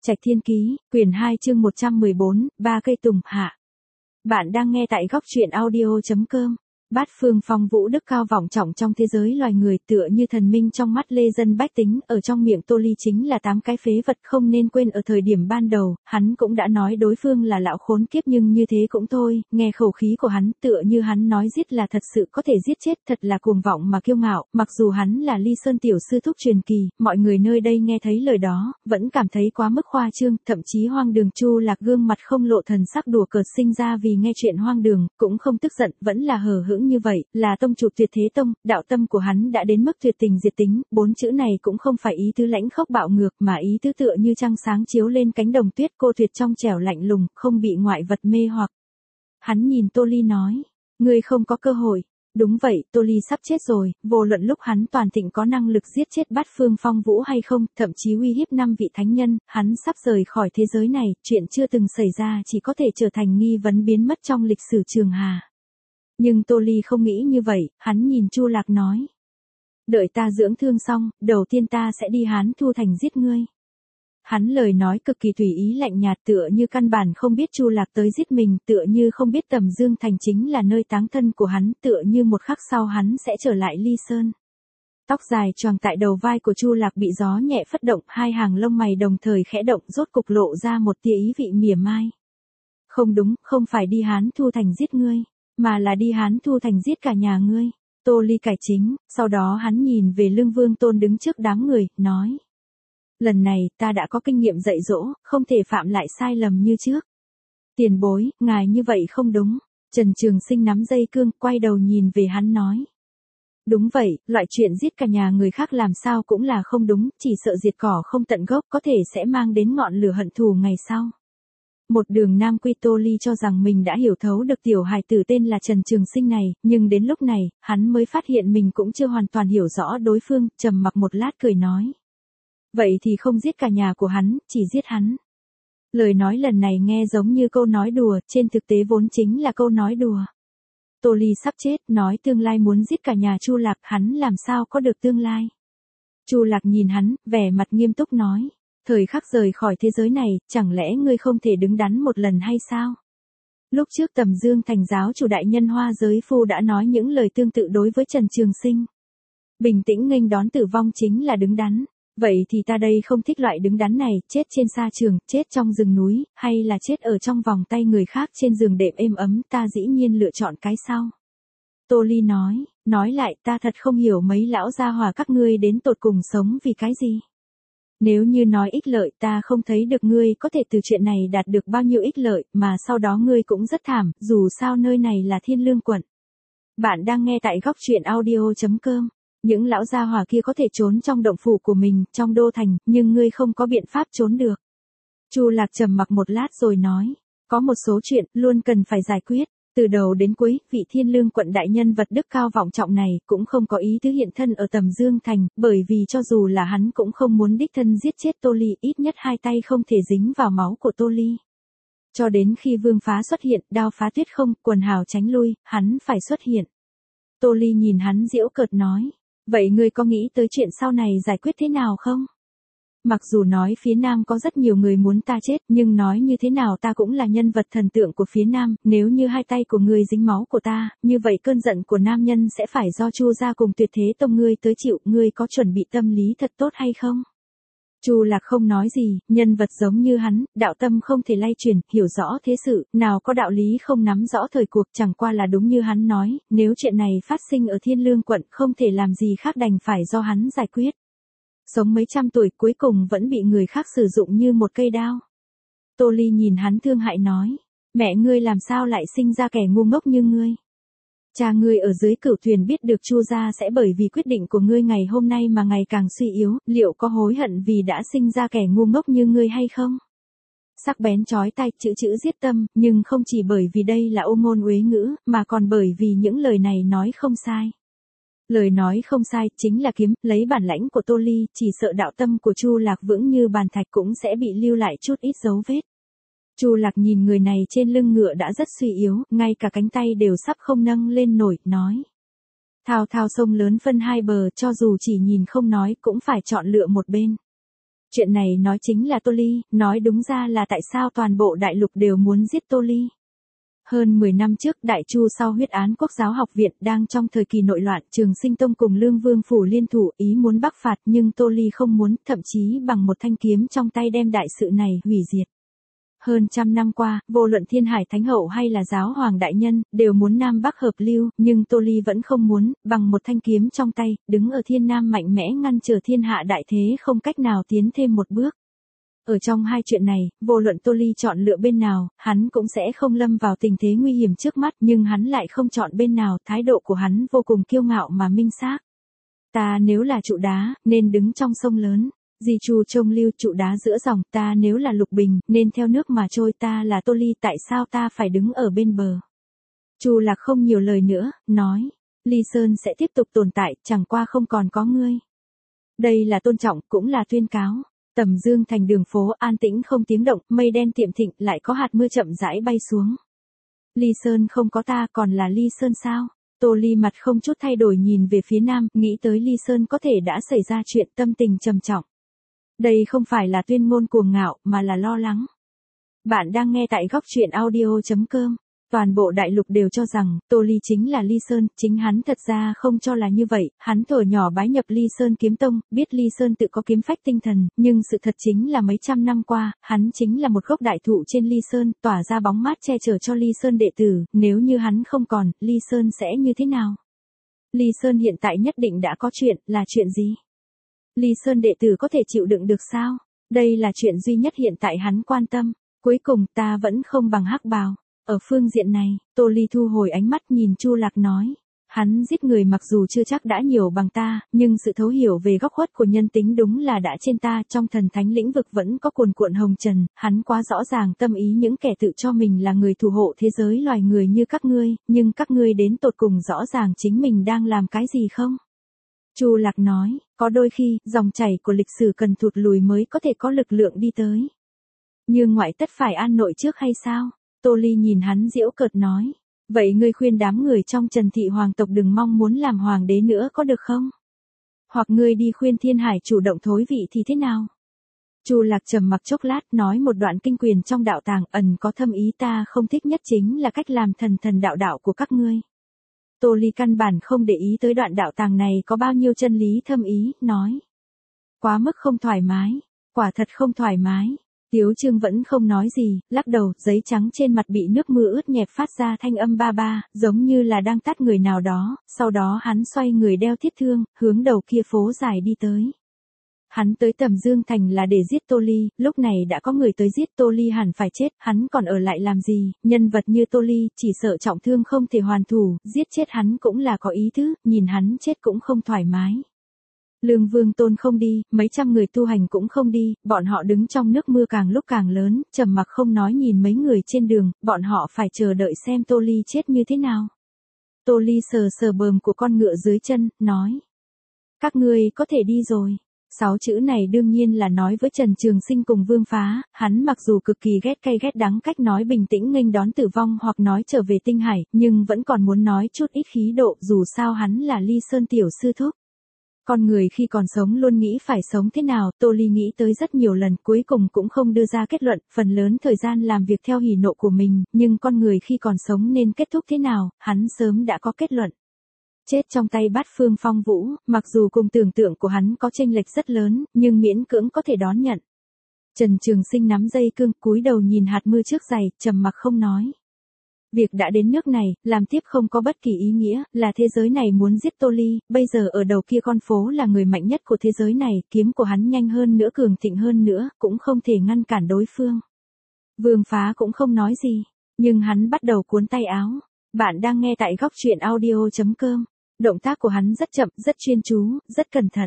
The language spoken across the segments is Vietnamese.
Trạch Thiên Ký, quyển 2 chương 114, ba cây tùng hạ. Bạn đang nghe tại góc truyện audio.com. Bát phương phong vũ đức cao vọng trọng trong thế giới loài người, tựa như thần minh trong mắt lê dân bách tính, ở trong miệng Tô Ly chính là 8 cái phế vật. Không nên quên ở thời điểm ban đầu, hắn cũng đã nói đối phương là lão khốn kiếp, nhưng như thế cũng thôi, nghe khẩu khí của hắn tựa như hắn nói giết là thật sự có thể giết chết, thật là cuồng vọng mà kiêu ngạo. Mặc dù hắn là Ly Sơn tiểu sư thúc truyền kỳ, mọi người nơi đây nghe thấy lời đó, vẫn cảm thấy quá mức khoa trương, thậm chí hoang đường. Chu Lạc gương mặt không lộ thần sắc đùa cợt sinh ra vì nghe chuyện hoang đường, cũng không tức giận, vẫn là hờ hững như vậy, là tông chủ Tuyệt Thế Tông, đạo tâm của hắn đã đến mức tuyệt tình diệt tính. 4 chữ này cũng không phải ý tứ lãnh khốc bạo ngược, mà ý tứ tựa như trăng sáng chiếu lên cánh đồng tuyết, cô tuyệt trong trẻo lạnh lùng, không bị ngoại vật mê hoặc. Hắn nhìn Tô Ly nói, ngươi không có cơ hội. Đúng vậy, Tô Ly sắp chết rồi, vô luận lúc hắn toàn thịnh có năng lực giết chết Bát Phương Phong Vũ hay không, thậm chí uy hiếp 5 vị thánh nhân, hắn sắp rời khỏi thế giới này, chuyện chưa từng xảy ra chỉ có thể trở thành nghi vấn biến mất trong lịch sử Trường Hà. Nhưng Tô Ly không nghĩ như vậy, hắn nhìn Chu Lạc nói. Đợi ta dưỡng thương xong, đầu tiên ta sẽ đi Hán Thu Thành giết ngươi. Hắn lời nói cực kỳ tùy ý lạnh nhạt, tựa như căn bản không biết Chu Lạc tới giết mình, tựa như không biết Tầm Dương Thành chính là nơi táng thân của hắn, tựa như một khắc sau hắn sẽ trở lại Ly Sơn. Tóc dài choàng tại đầu vai của Chu Lạc bị gió nhẹ phất động, hai hàng lông mày đồng thời khẽ động, rốt cục lộ ra một tia ý vị mỉa mai. Không đúng, không phải đi Hán Thu Thành giết ngươi, mà là đi Hán Thu Thành giết cả nhà ngươi. Tô Ly cải chính, sau đó hắn nhìn về Lương Vương Tôn đứng trước đám người, nói. Lần này, ta đã có kinh nghiệm dạy dỗ, không thể phạm lại sai lầm như trước. Tiền bối, ngài như vậy không đúng. Trần Trường Sinh nắm dây cương, quay đầu nhìn về hắn nói. Đúng vậy, loại chuyện giết cả nhà người khác làm sao cũng là không đúng, chỉ sợ diệt cỏ không tận gốc có thể sẽ mang đến ngọn lửa hận thù ngày sau. Một đường Nam Quy. Tô Ly cho rằng mình đã hiểu thấu được tiểu hài tử tên là Trần Trường Sinh này, nhưng đến lúc này, hắn mới phát hiện mình cũng chưa hoàn toàn hiểu rõ đối phương, trầm mặc một lát cười nói. Vậy thì không giết cả nhà của hắn, chỉ giết hắn. Lời nói lần này nghe giống như câu nói đùa, trên thực tế vốn chính là câu nói đùa. Tô Ly sắp chết, nói tương lai muốn giết cả nhà Chu Lạc, hắn làm sao có được tương lai. Chu Lạc nhìn hắn, vẻ mặt nghiêm túc nói. Thời khắc rời khỏi thế giới này, chẳng lẽ ngươi không thể đứng đắn một lần hay sao? Lúc trước Tầm Dương Thành giáo chủ đại nhân Hoa Giới Phu đã nói những lời tương tự đối với Trần Trường Sinh. Bình tĩnh nghênh đón tử vong chính là đứng đắn. Vậy thì ta đây không thích loại đứng đắn này, chết trên sa trường, chết trong rừng núi, hay là chết ở trong vòng tay người khác trên giường đệm êm ấm, ta dĩ nhiên lựa chọn cái sau. Tô Ly nói lại, ta thật không hiểu mấy lão gia hỏa các ngươi đến tột cùng sống vì cái gì. Nếu như nói ích lợi, ta không thấy được ngươi có thể từ chuyện này đạt được bao nhiêu ích lợi, mà sau đó ngươi cũng rất thảm, dù sao nơi này là Thiên Lương quận. Bạn đang nghe tại góc truyện audio.com. Những lão gia hỏa kia có thể trốn trong động phủ của mình, trong đô thành, nhưng ngươi không có biện pháp trốn được. Chu Lạc trầm mặc một lát rồi nói, có một số chuyện luôn cần phải giải quyết. Từ đầu đến cuối, vị Thiên Lương quận đại nhân vật đức cao vọng trọng này cũng không có ý tứ hiện thân ở Tầm Dương Thành, bởi vì cho dù là hắn cũng không muốn đích thân giết chết Tô Ly, ít nhất hai tay không thể dính vào máu của Tô Ly. Cho đến khi Vương Phá xuất hiện, đao phá tuyết không, quần hào tránh lui, hắn phải xuất hiện. Tô Ly nhìn hắn giễu cợt nói, vậy ngươi có nghĩ tới chuyện sau này giải quyết thế nào không? Mặc dù nói phía Nam có rất nhiều người muốn ta chết, nhưng nói như thế nào ta cũng là nhân vật thần tượng của phía Nam, nếu như hai tay của ngươi dính máu của ta, như vậy cơn giận của nam nhân sẽ phải do Chu gia cùng Tuyệt Thế Tông ngươi tới chịu, ngươi có chuẩn bị tâm lý thật tốt hay không? Chu Lạc không nói gì, nhân vật giống như hắn, đạo tâm không thể lay chuyển, hiểu rõ thế sự, nào có đạo lý không nắm rõ thời cuộc, chẳng qua là đúng như hắn nói, nếu chuyện này phát sinh ở Thiên Lương quận không thể làm gì khác đành phải do hắn giải quyết. Sống mấy trăm tuổi cuối cùng vẫn bị người khác sử dụng như một cây đao. Tô Ly nhìn hắn thương hại nói, mẹ ngươi làm sao lại sinh ra kẻ ngu ngốc như ngươi. Cha ngươi ở dưới Cửu Thuyền biết được Chu gia sẽ bởi vì quyết định của ngươi ngày hôm nay mà ngày càng suy yếu, liệu có hối hận vì đã sinh ra kẻ ngu ngốc như ngươi hay không? Sắc bén chói tai, chữ giết tâm, nhưng không chỉ bởi vì đây là ô ngôn uế ngữ, mà còn bởi vì những lời này nói không sai. Lời nói không sai, chính là kiếm, lấy bản lãnh của Tô Ly, chỉ sợ đạo tâm của Chu Lạc vững như bàn thạch cũng sẽ bị lưu lại chút ít dấu vết. Chu Lạc nhìn người này trên lưng ngựa đã rất suy yếu, ngay cả cánh tay đều sắp không nâng lên nổi, nói. Thao thao sông lớn phân hai bờ, cho dù chỉ nhìn không nói cũng phải chọn lựa một bên. Chuyện này nói chính là Tô Ly, nói đúng ra là tại sao toàn bộ đại lục đều muốn giết Tô Ly. Hơn 10 năm trước Đại Chu sau huyết án Quốc giáo học viện đang trong thời kỳ nội loạn, Trường Sinh Tông cùng Lương Vương Phủ liên thủ ý muốn bắc phạt nhưng Tô Ly không muốn, thậm chí bằng một thanh kiếm trong tay đem đại sự này hủy diệt. Hơn trăm năm qua, vô luận Thiên Hải Thánh Hậu hay là Giáo Hoàng Đại Nhân, đều muốn Nam Bắc hợp lưu, nhưng Tô Ly vẫn không muốn, bằng một thanh kiếm trong tay, đứng ở Thiên Nam mạnh mẽ ngăn trở thiên hạ đại thế không cách nào tiến thêm một bước. Ở trong hai chuyện này, vô luận Tô Ly chọn lựa bên nào, hắn cũng sẽ không lâm vào tình thế nguy hiểm trước mắt, nhưng hắn lại không chọn bên nào, thái độ của hắn vô cùng kiêu ngạo mà minh xác. Ta nếu là trụ đá, nên đứng trong sông lớn. Di Chu trông lưu trụ đá giữa dòng, ta nếu là Lục Bình, nên theo nước mà trôi, ta là Tô Ly, tại sao ta phải đứng ở bên bờ. Chu Lạc không nhiều lời nữa, nói, Ly Sơn sẽ tiếp tục tồn tại, chẳng qua không còn có ngươi. Đây là tôn trọng, cũng là tuyên cáo. Tầm Dương thành đường phố an tĩnh không tiếng động, mây đen tiệm thịnh, lại có hạt mưa chậm rãi bay xuống. Ly Sơn không có ta, còn là Ly Sơn sao? Tô Ly mặt không chút thay đổi nhìn về phía nam, nghĩ tới Ly Sơn có thể đã xảy ra chuyện, tâm tình trầm trọng. Đây không phải là tuyên ngôn cuồng ngạo, mà là lo lắng. Bạn đang nghe tại góc truyện audio.com. Toàn bộ đại lục đều cho rằng, Tô Ly chính là Ly Sơn, chính hắn thật ra không cho là như vậy, hắn thuở nhỏ bái nhập Ly Sơn kiếm tông, biết Ly Sơn tự có kiếm phách tinh thần, nhưng sự thật chính là mấy trăm năm qua, hắn chính là một gốc đại thụ trên Ly Sơn, tỏa ra bóng mát che chở cho Ly Sơn đệ tử, nếu như hắn không còn, Ly Sơn sẽ như thế nào? Ly Sơn hiện tại nhất định đã có chuyện, là chuyện gì? Ly Sơn đệ tử có thể chịu đựng được sao? Đây là chuyện duy nhất hiện tại hắn quan tâm, cuối cùng ta vẫn không bằng Hắc Bào. Ở phương diện này, Tô Ly thu hồi ánh mắt nhìn Chu Lạc nói, hắn giết người mặc dù chưa chắc đã nhiều bằng ta, nhưng sự thấu hiểu về góc khuất của nhân tính đúng là đã trên ta, trong thần thánh lĩnh vực vẫn có cuồn cuộn hồng trần, hắn quá rõ ràng tâm ý những kẻ tự cho mình là người thủ hộ thế giới loài người như các ngươi, nhưng các ngươi đến tột cùng rõ ràng chính mình đang làm cái gì không? Chu Lạc nói, có đôi khi, dòng chảy của lịch sử cần thụt lùi mới có thể có lực lượng đi tới. Như ngoại tất phải an nội trước hay sao? Tô Ly nhìn hắn giễu cợt nói, vậy ngươi khuyên đám người trong Trần thị hoàng tộc đừng mong muốn làm hoàng đế nữa có được không? Hoặc ngươi đi khuyên Thiên Hải chủ động thối vị thì thế nào? Chu Lạc trầm mặc chốc lát nói một đoạn kinh quyền trong đạo tàng ẩn có thâm ý ta không thích nhất chính là cách làm thần đạo của các ngươi. Tô Ly căn bản không để ý tới đoạn đạo tàng này có bao nhiêu chân lý thâm ý, nói. Quá mức không thoải mái, quả thật không thoải mái. Tiếu Trương vẫn không nói gì, lắc đầu, giấy trắng trên mặt bị nước mưa ướt nhẹp phát ra thanh âm ba ba, giống như là đang tát người nào đó, sau đó hắn xoay người đeo thiết thương, hướng đầu kia phố dài đi tới. Hắn tới Tầm Dương Thành là để giết Tô Ly, lúc này đã có người tới giết Tô Ly hẳn phải chết, hắn còn ở lại làm gì, nhân vật như Tô Ly, chỉ sợ trọng thương không thể hoàn thủ, giết chết hắn cũng là có ý tứ, nhìn hắn chết cũng không thoải mái. Lương Vương Tôn không đi, mấy trăm người tu hành cũng không đi, bọn họ đứng trong nước mưa càng lúc càng lớn, trầm mặc không nói nhìn mấy người trên đường, bọn họ phải chờ đợi xem Tô Ly chết như thế nào. Tô Ly sờ sờ bờm của con ngựa dưới chân, nói. Các ngươi có thể đi rồi. 6 chữ này đương nhiên là nói với Trần Trường Sinh cùng Vương Phá, hắn mặc dù cực kỳ ghét cay ghét đắng cách nói bình tĩnh nghênh đón tử vong hoặc nói trở về Tinh Hải, nhưng vẫn còn muốn nói chút ít khí độ, dù sao hắn là Ly Sơn tiểu sư thúc. Con người khi còn sống luôn nghĩ phải sống thế nào, Tô Ly nghĩ tới rất nhiều lần, cuối cùng cũng không đưa ra kết luận, phần lớn thời gian làm việc theo hỉ nộ của mình, nhưng con người khi còn sống nên kết thúc thế nào, hắn sớm đã có kết luận. Chết trong tay Bát Phương Phong Vũ, mặc dù cùng tưởng tượng của hắn có chênh lệch rất lớn, nhưng miễn cưỡng có thể đón nhận. Trần Trường Sinh nắm dây cương, cúi đầu nhìn hạt mưa trước giày, trầm mặc không nói. Việc đã đến nước này, làm tiếp không có bất kỳ ý nghĩa, là thế giới này muốn giết Tô Ly, bây giờ ở đầu kia con phố là người mạnh nhất của thế giới này, kiếm của hắn nhanh hơn nữa cường thịnh hơn nữa, cũng không thể ngăn cản đối phương. Vương Phá cũng không nói gì, nhưng hắn bắt đầu cuốn tay áo. Bạn đang nghe tại góc truyện audio.com. Động tác của hắn rất chậm, rất chuyên chú, rất cẩn thận.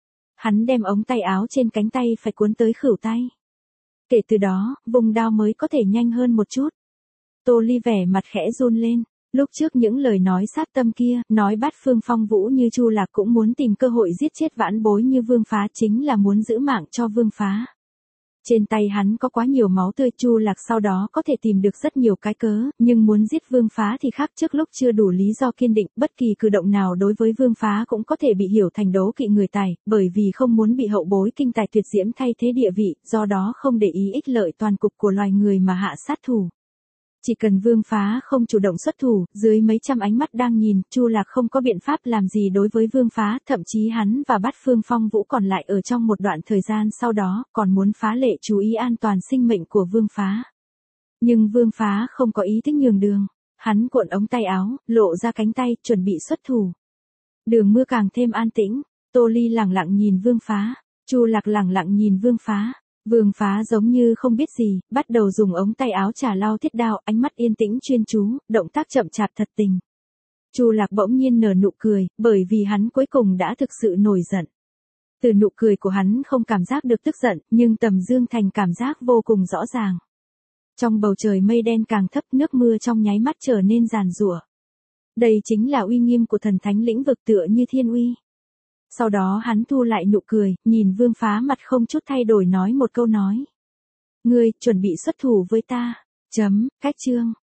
Hắn đem ống tay áo trên cánh tay phải cuốn tới khuỷu tay. Kể từ đó, vùng đao mới có thể nhanh hơn một chút. Tô Ly vẻ mặt khẽ run lên, lúc trước những lời nói sát tâm kia, nói Bát Phương Phong Vũ như Chu Lạc cũng muốn tìm cơ hội giết chết vãn bối như Vương Phá chính là muốn giữ mạng cho Vương Phá. Trên tay hắn có quá nhiều máu tươi, Chu Lạc sau đó có thể tìm được rất nhiều cái cớ, nhưng muốn giết Vương Phá thì khác, trước lúc chưa đủ lý do kiên định, bất kỳ cử động nào đối với Vương Phá cũng có thể bị hiểu thành đố kỵ người tài, bởi vì không muốn bị hậu bối kinh tài tuyệt diễm thay thế địa vị, do đó không để ý ích lợi toàn cục của loài người mà hạ sát thủ. Chỉ cần Vương Phá không chủ động xuất thủ, dưới mấy trăm ánh mắt đang nhìn, Chu Lạc không có biện pháp làm gì đối với Vương Phá, thậm chí hắn và Bát Phương Phong Vũ còn lại ở trong một đoạn thời gian sau đó, còn muốn phá lệ chú ý an toàn sinh mệnh của Vương Phá. Nhưng Vương Phá không có ý thích nhường đường, hắn cuộn ống tay áo, lộ ra cánh tay, chuẩn bị xuất thủ. Đường mưa càng thêm an tĩnh, Tô Ly lẳng lặng nhìn Vương Phá, Chu Lạc lẳng lặng nhìn Vương Phá. Vương Phá giống như không biết gì, bắt đầu dùng ống tay áo chà lau thiết đao, ánh mắt yên tĩnh chuyên chú, động tác chậm chạp thật tình. Chu Lạc bỗng nhiên nở nụ cười, bởi vì hắn cuối cùng đã thực sự nổi giận. Từ nụ cười của hắn không cảm giác được tức giận, nhưng Tầm Dương Thành cảm giác vô cùng rõ ràng. Trong bầu trời mây đen càng thấp, nước mưa trong nháy mắt trở nên giàn giụa. Đây chính là uy nghiêm của thần thánh lĩnh vực, tựa như thiên uy. Sau đó hắn thu lại nụ cười, nhìn Vương Phá mặt không chút thay đổi nói một câu nói. Ngươi, chuẩn bị xuất thủ với ta. Cách chương.